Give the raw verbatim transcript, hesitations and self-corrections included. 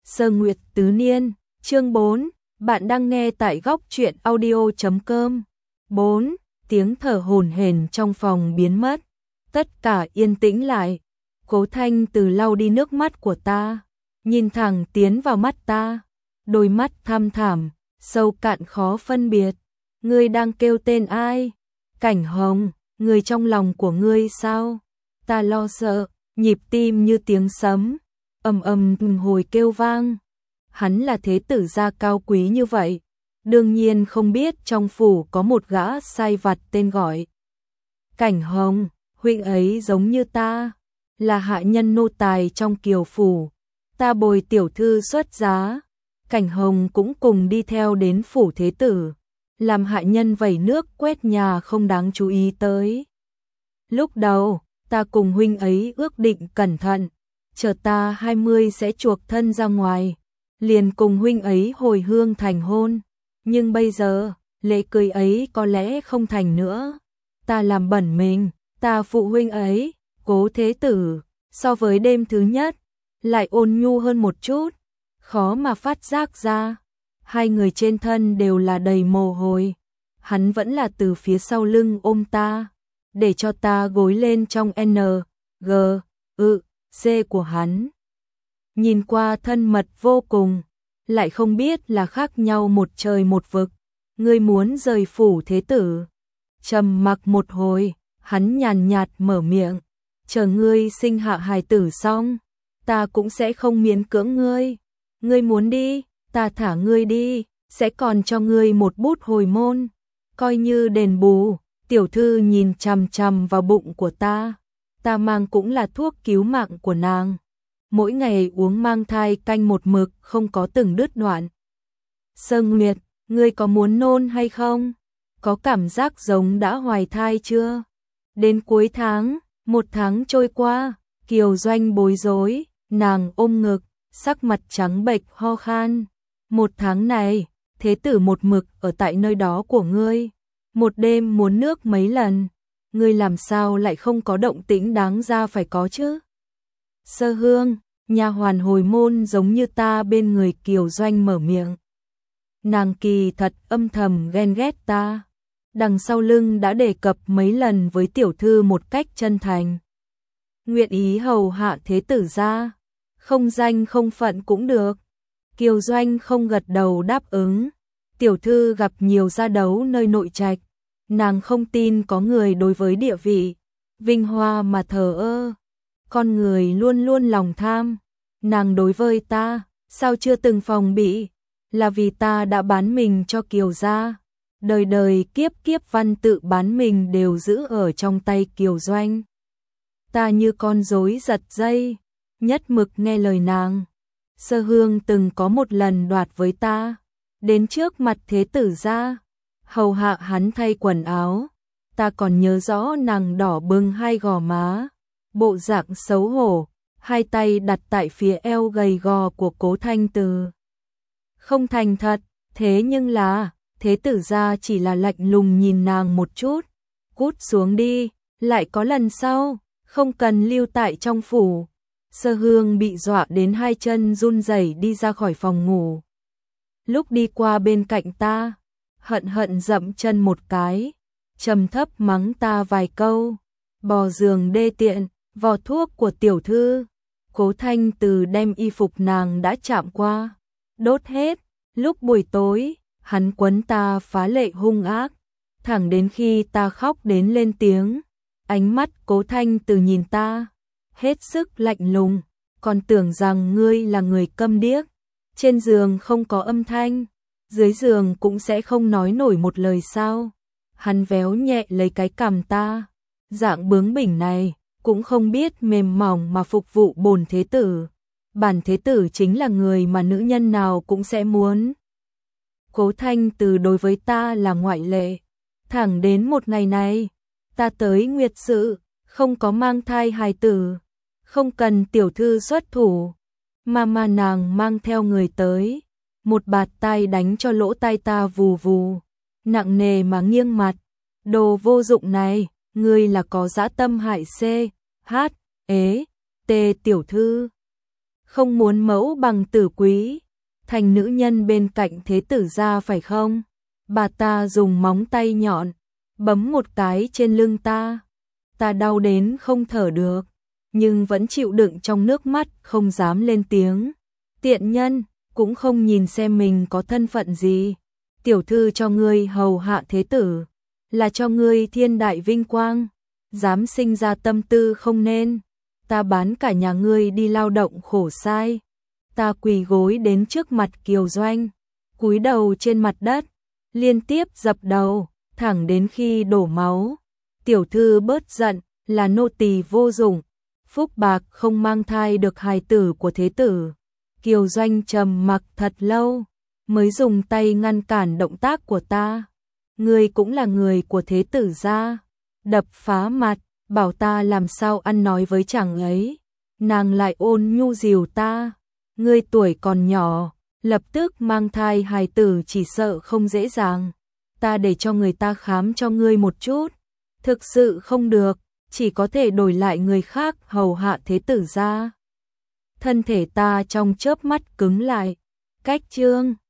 Sơ Nguyệt Tứ Niên, chương bốn, bạn đang nghe tại góc truyện audio chấm com. bốn. Tiếng thở hổn hển trong phòng biến mất, tất cả yên tĩnh lại. Cố Thanh Từ lau đi nước mắt của ta, nhìn thẳng tiến vào mắt ta, đôi mắt thăm thẳm, sâu cạn khó phân biệt. Ngươi đang kêu tên ai? Cảnh Hồng, người trong lòng của ngươi sao? Ta lo sợ, nhịp tim như tiếng sấm, ầm ầm hồi kêu vang. Hắn là thế tử gia cao quý như vậy, đương nhiên không biết trong phủ có một gã sai vặt tên gọi Cảnh Hồng. Huynh ấy giống như ta, là hạ nhân nô tài trong kiều phủ, ta bồi tiểu thư xuất giá, Cảnh Hồng cũng cùng đi theo đến phủ thế tử, làm hạ nhân vẩy nước quét nhà không đáng chú ý tới. Lúc đầu, ta cùng huynh ấy ước định cẩn thận, chờ ta hai mươi sẽ chuộc thân ra ngoài, liền cùng huynh ấy hồi hương thành hôn, nhưng bây giờ, lễ cưới ấy có lẽ không thành nữa. Ta làm bẩn mình, ta phụ huynh ấy, Cố thế tử, so với đêm thứ nhất, lại ôn nhu hơn một chút, khó mà phát giác ra. Hai người trên thân đều là đầy mồ hôi, hắn vẫn là từ phía sau lưng ôm ta, để cho ta gối lên trong N, G, ư, C của hắn. Nhìn qua thân mật vô cùng, lại không biết là khác nhau một trời một vực. Ngươi muốn rời phủ thế tử? Trầm mặc một hồi, hắn nhàn nhạt mở miệng, chờ ngươi sinh hạ hài tử xong, ta cũng sẽ không miễn cưỡng ngươi. Ngươi muốn đi, ta thả ngươi đi, sẽ còn cho ngươi một bút hồi môn, coi như đền bù. Tiểu thư nhìn chằm chằm vào bụng của ta, ta mang cũng là thuốc cứu mạng của nàng, mỗi ngày uống mang thai canh một mực không có từng đứt đoạn. Sơ Nguyệt, ngươi có muốn nôn hay không? Có cảm giác giống đã hoài thai chưa? Đến cuối tháng, một tháng trôi qua, Kiều Doanh bối rối, nàng ôm ngực, sắc mặt trắng bệch ho khan. Một tháng này, thế tử một mực ở tại nơi đó của ngươi, một đêm muốn nước mấy lần, ngươi làm sao lại không có động tĩnh đáng ra phải có chứ? Sơ Hương, nha hoàn hồi môn giống như ta bên người Kiều Doanh mở miệng. Nàng kỳ thật âm thầm ghen ghét ta, đằng sau lưng đã đề cập mấy lần với tiểu thư một cách chân thành. Nguyện ý hầu hạ thế tử gia, không danh không phận cũng được. Kiều Doanh không gật đầu đáp ứng. Tiểu thư gặp nhiều gia đấu nơi nội trạch, nàng không tin có người đối với địa vị, vinh hoa mà thờ ơ. Con người luôn luôn lòng tham, nàng đối với ta, sao chưa từng phòng bị, là vì ta đã bán mình cho Kiều gia. Đời đời kiếp kiếp văn tự bán mình đều giữ ở trong tay Kiều Doanh. Ta như con rối giật dây, nhất mực nghe lời nàng. Sơ Hương từng có một lần đoạt với ta, đến trước mặt thế tử gia, hầu hạ hắn thay quần áo. Ta còn nhớ rõ nàng đỏ bừng hai gò má, bộ dạng xấu hổ, hai tay đặt tại phía eo gầy gò của Cố Thanh Từ. Không thành thật, thế nhưng là, thế tử gia chỉ là lạnh lùng nhìn nàng một chút, cút xuống đi, lại có lần sau, không cần lưu tại trong phủ. Sơ Hương bị dọa đến hai chân run rẩy đi ra khỏi phòng ngủ. Lúc đi qua bên cạnh ta, hận hận dậm chân một cái, trầm thấp mắng ta vài câu, bò giường đê tiện, vò thuốc của tiểu thư. Cố Thanh Từ đem y phục nàng đã chạm qua, đốt hết. Lúc buổi tối, hắn quấn ta phá lệ hung ác, thẳng đến khi ta khóc đến lên tiếng. Ánh mắt Cố Thanh Từ nhìn ta, hết sức lạnh lùng, còn tưởng rằng ngươi là người câm điếc. Trên giường không có âm thanh, dưới giường cũng sẽ không nói nổi một lời sao? Hắn véo nhẹ lấy cái cằm ta, dạng bướng bỉnh này, cũng không biết mềm mỏng mà phục vụ bổn thế tử. Bản thế tử chính là người mà nữ nhân nào cũng sẽ muốn. Cố Thanh Từ đối với ta là ngoại lệ. Thẳng đến một ngày này, ta tới nguyệt sự, không có mang thai hài tử, không cần tiểu thư xuất thủ, mà mà nàng mang theo người tới, một bạt tai đánh cho lỗ tai ta vù vù, nặng nề mà nghiêng mặt. Đồ vô dụng này, ngươi là có dã tâm hại C, H, ế, T tiểu thư. không muốn mẫu bằng tử quý, thành nữ nhân bên cạnh thế tử gia phải không? Bà ta dùng móng tay nhọn, bấm một cái trên lưng ta. Ta đau đến không thở được, nhưng vẫn chịu đựng trong nước mắt không dám lên tiếng. Tiện nhân, cũng không nhìn xem mình có thân phận gì. Tiểu thư cho ngươi hầu hạ thế tử, là cho ngươi thiên đại vinh quang, dám sinh ra tâm tư không nên. Ta bán cả nhà ngươi đi lao động khổ sai. Ta quỳ gối đến trước mặt Kiều Doanh, cúi đầu trên mặt đất, liên tiếp dập đầu, thẳng đến khi đổ máu. Tiểu thư bớt giận, là nô tỳ vô dụng, phúc bạc không mang thai được hài tử của thế tử. Kiều Doanh trầm mặc thật lâu, mới dùng tay ngăn cản động tác của ta. Ngươi cũng là người của thế tử gia. Đập phá mặt, bảo ta làm sao ăn nói với chàng ấy. Nàng lại ôn nhu dìu ta. Ngươi tuổi còn nhỏ, lập tức mang thai hài tử chỉ sợ không dễ dàng. Ta để cho người ta khám cho ngươi một chút. Thực sự không được, chỉ có thể đổi lại người khác hầu hạ thế tử gia. Thân thể ta trong chớp mắt cứng lại. Cách chương